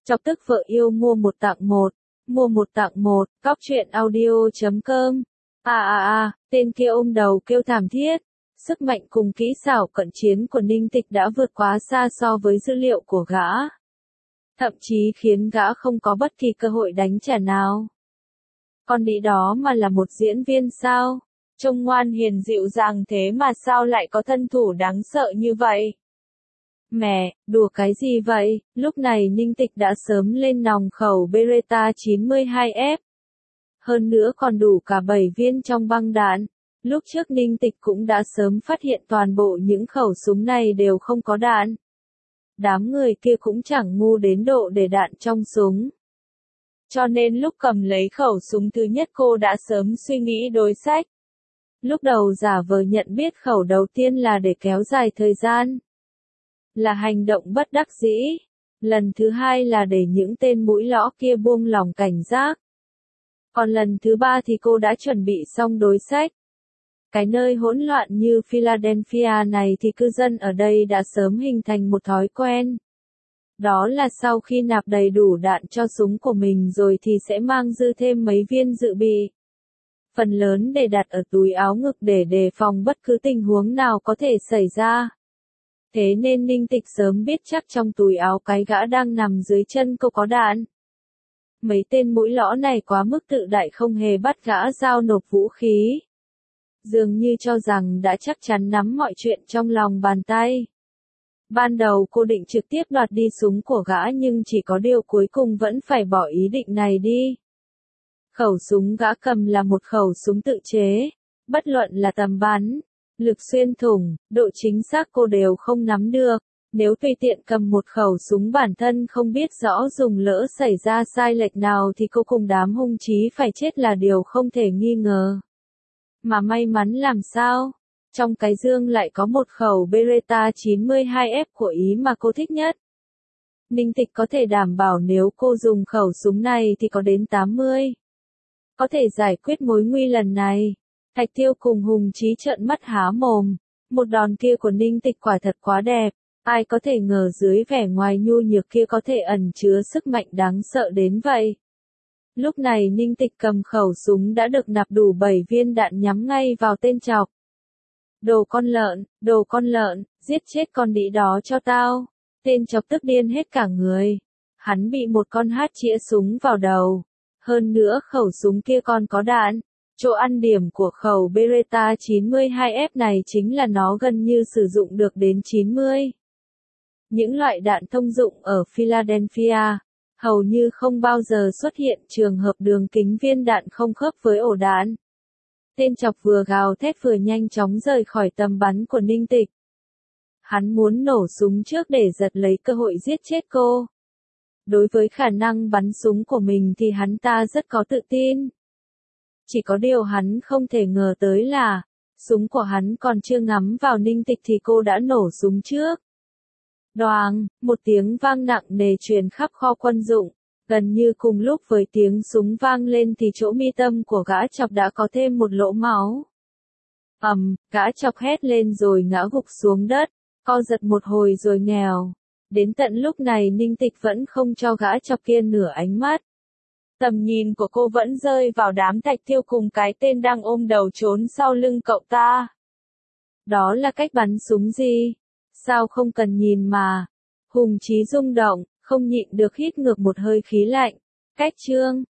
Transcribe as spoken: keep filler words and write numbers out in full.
Chọc tức vợ yêu mua một tặng một, mua một tặng một, cóc truyện audio chấm com. À à à, tên kia ôm đầu kêu thảm thiết. Sức mạnh cùng kỹ xảo cận chiến của Ninh Tịch đã vượt quá xa so với dữ liệu của gã. Thậm chí khiến gã không có bất kỳ cơ hội đánh trả nào. Con đĩ đó mà là một diễn viên sao? Trông ngoan hiền dịu dàng thế mà sao lại có thân thủ đáng sợ như vậy? Mẹ, đùa cái gì vậy? Lúc này Ninh Tịch đã sớm lên nòng khẩu Beretta chín mươi hai F. Hơn nữa còn đủ cả bảy viên trong băng đạn. Lúc trước Ninh Tịch cũng đã sớm phát hiện toàn bộ những khẩu súng này đều không có đạn. Đám người kia cũng chẳng ngu đến độ để đạn trong súng. Cho nên lúc cầm lấy khẩu súng thứ nhất cô đã sớm suy nghĩ đối sách. Lúc đầu giả vờ nhận biết khẩu đầu tiên là để kéo dài thời gian. Là hành động bất đắc dĩ. Lần thứ hai là để những tên mũi lõ kia buông lỏng cảnh giác. Còn lần thứ ba thì cô đã chuẩn bị xong đối sách. Cái nơi hỗn loạn như Philadelphia này thì cư dân ở đây đã sớm hình thành một thói quen. Đó là sau khi nạp đầy đủ đạn cho súng của mình rồi thì sẽ mang dư thêm mấy viên dự bị. Phần lớn để đặt ở túi áo ngực để đề phòng bất cứ tình huống nào có thể xảy ra. Thế nên Ninh Tịch sớm biết chắc trong túi áo cái gã đang nằm dưới chân cô có đạn. Mấy tên mũi lõ này quá mức tự đại không hề bắt gã giao nộp vũ khí. Dường như cho rằng đã chắc chắn nắm mọi chuyện trong lòng bàn tay. Ban đầu cô định trực tiếp đoạt đi súng của gã nhưng chỉ có điều cuối cùng vẫn phải bỏ ý định này đi. Khẩu súng gã cầm là một khẩu súng tự chế, bất luận là tầm bắn, lực xuyên thủng, độ chính xác cô đều không nắm được. Nếu tùy tiện cầm một khẩu súng bản thân không biết rõ dùng lỡ xảy ra sai lệch nào thì cô cùng đám hung chí phải chết là điều không thể nghi ngờ. Mà may mắn làm sao? Trong cái dương lại có một khẩu Beretta chín mươi hai F của Ý mà cô thích nhất. Ninh Tịch có thể đảm bảo nếu cô dùng khẩu súng này thì có đến tám mươi. Có thể giải quyết mối nguy lần này. Thạch Thiêu cùng Hùng Chí trợn mắt há mồm. Một đòn kia của Ninh Tịch quả thật quá đẹp. Ai có thể ngờ dưới vẻ ngoài nhu nhược kia có thể ẩn chứa sức mạnh đáng sợ đến vậy. Lúc này Ninh Tịch cầm khẩu súng đã được nạp đủ bảy viên đạn nhắm ngay vào tên Chọc. Đồ con lợn, đồ con lợn, giết chết con đĩ đó cho tao. Tên Chọc tức điên hết cả người. Hắn bị một con hát chĩa súng vào đầu. Hơn nữa khẩu súng kia còn có đạn. Chỗ ăn điểm của khẩu Beretta chín mươi hai F này chính là nó gần như sử dụng được đến chín mươi. Những loại đạn thông dụng ở Philadelphia hầu như không bao giờ xuất hiện trường hợp đường kính viên đạn không khớp với ổ đạn. Tên Chọc vừa gào thét vừa nhanh chóng rời khỏi tầm bắn của Ninh Tịch. Hắn muốn nổ súng trước để giật lấy cơ hội giết chết cô. Đối với khả năng bắn súng của mình thì hắn ta rất có tự tin. Chỉ có điều hắn không thể ngờ tới là, súng của hắn còn chưa ngắm vào Ninh Tịch thì cô đã nổ súng trước. Đoàng, một tiếng vang nặng nề truyền khắp kho quân dụng, gần như cùng lúc với tiếng súng vang lên thì chỗ mi tâm của gã Chọc đã có thêm một lỗ máu. Ầm, um, gã Chọc hét lên rồi ngã gục xuống đất, co giật một hồi rồi nghèo. Đến tận lúc này Ninh Tịch vẫn không cho gã Chọc kia nửa ánh mắt. Tầm nhìn của cô vẫn rơi vào đám Thạch Thiêu cùng cái tên đang ôm đầu trốn sau lưng cậu ta. Đó là cách bắn súng gì? Sao không cần nhìn mà? Hùng Chí rung động, không nhịn được hít ngược một hơi khí lạnh. Cách chương